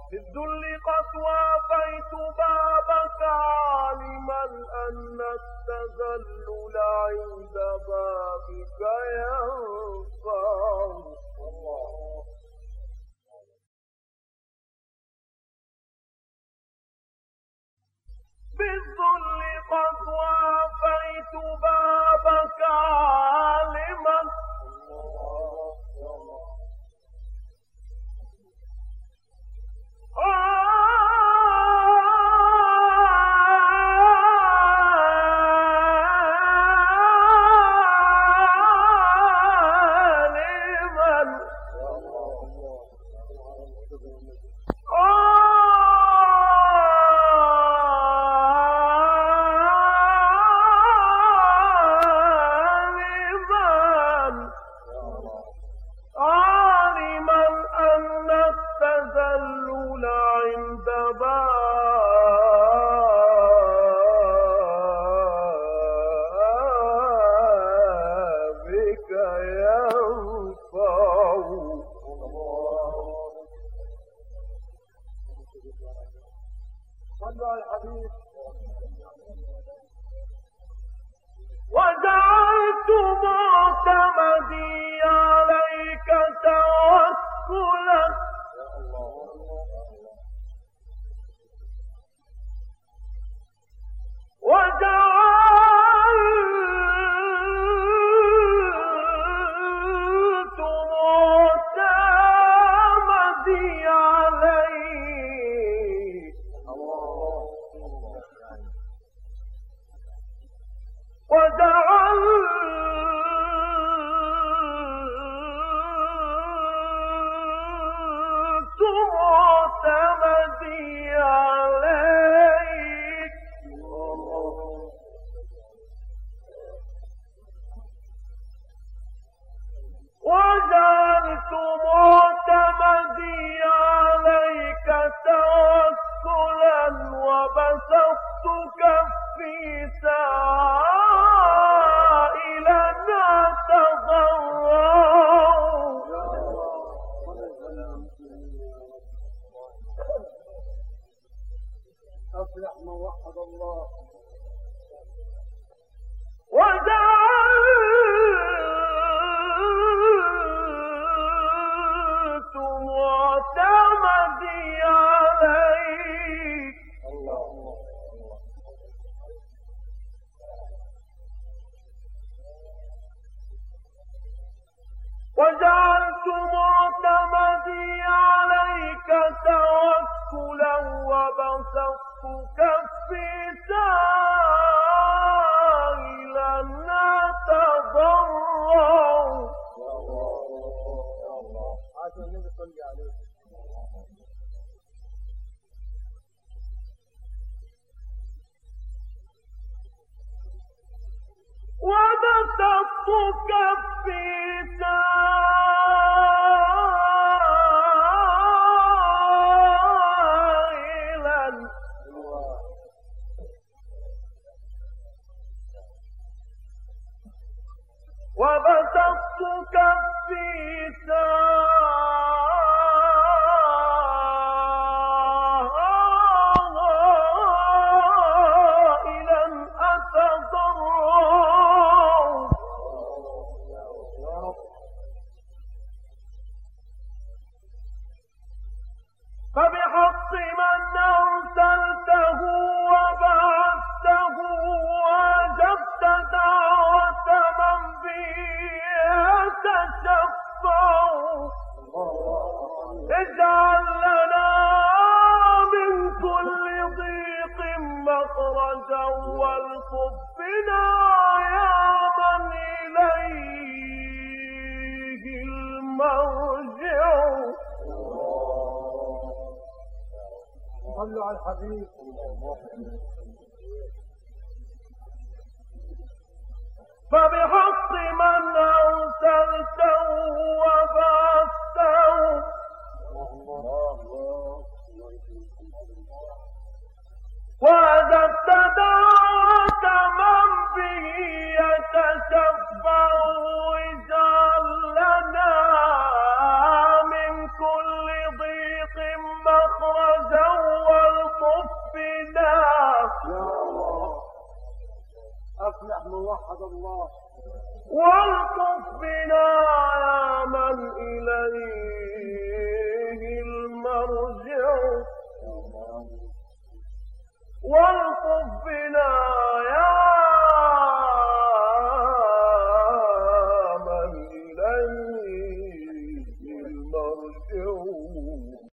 بالذل قد وافيت بابك عالما أن التذلل عند بابك ينفع. بالذل قد وافيت بابك عالما وجعلت معتمدي عليك توكلا وبسطت كفي سائلا أتضرع أفلح من وحد الله. وجعلت معتمدي عليك وجعلت معتمدي عليك توكلا وبسطت كفي سائلا أتضرع. وبسطت كفي وبسطت كفي سائلا أتضرع فبحق من أرسلته وبعثته وأجبت دعوة من به يتشفع. اجعل لنا من كل ضيق مخرجا والطف بنا يا من إليه المرجع. صلوا على الحبيب. فبحق من أرسلته وبعثته وأجبت دعوة من به يتشفع. اجعل لنا من كل ضيق مخرجا وأصلح من وحد الله. والطف بنا يا من إليه المرجع والطف بنا